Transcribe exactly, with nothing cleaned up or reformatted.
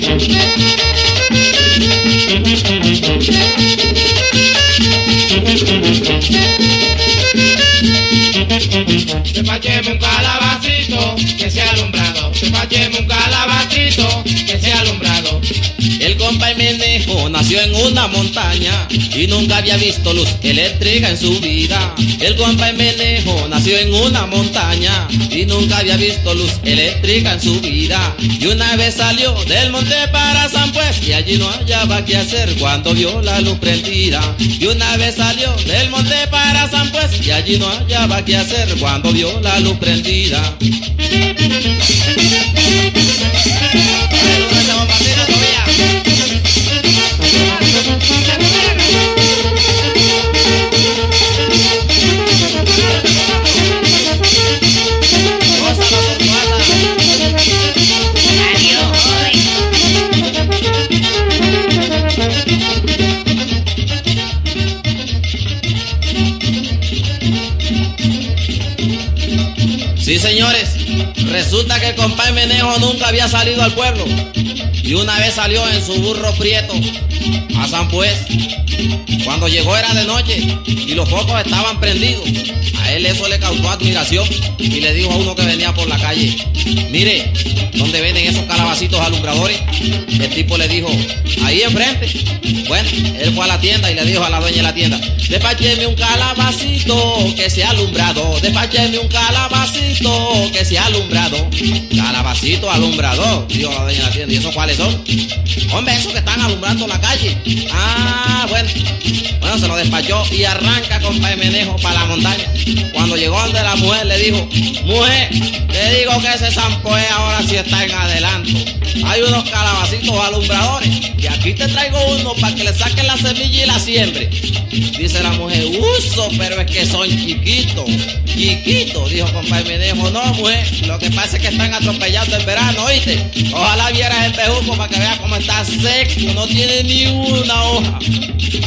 Despácheme un calabacito que sea alumbrado. Despácheme un calabacito que sea alumbrado. El compa Menejo nació en una montaña y nunca había visto luz eléctrica en su vida. El compa Menejo nació en una montaña y nunca había visto luz eléctrica en su vida. Y una vez salió del monte para San Pues y allí no hallaba qué hacer cuando vio la luz prendida. Y una vez salió del monte para San Pues y allí no hallaba qué hacer cuando vio la luz prendida. Sí, señores, resulta que el compadre Menejo nunca había salido al pueblo y una vez salió en su burro prieto a San Pues. Cuando llegó era de noche y los focos estaban prendidos. A él eso le causó admiración y le dijo a uno que venía por la calle: mire, ¿dónde venden esos calabacitos alumbradores? El tipo le dijo: ahí enfrente. Bueno, él fue a la tienda y le dijo a la dueña de la tienda: despácheme un calabacito que sea alumbrado. Despácheme un calabacito que sea alumbrado. Calabacito alumbrado, dijo la dueña de la tienda. ¿Y esos cuáles son? Hombre, esos que están alumbrando la calle. Ah, bueno. Bueno, se lo despachó y arranca con Menejo para la montaña. Cuando llegó donde la mujer le dijo: mujer, te digo que ese San Pues ahora sí está en adelanto. Hay unos calabacitos alumbradores y aquí te traigo uno para que le saquen la semilla y la siembre. Dice la mujer: uso, pero es que son chiquitos. Chiquitos, dijo compadre Menejo. No, mujer, lo que pasa es que están atropellando el verano, ¿oíste? Ojalá vieras el bejuco para que veas cómo está seco, no tiene ni una hoja.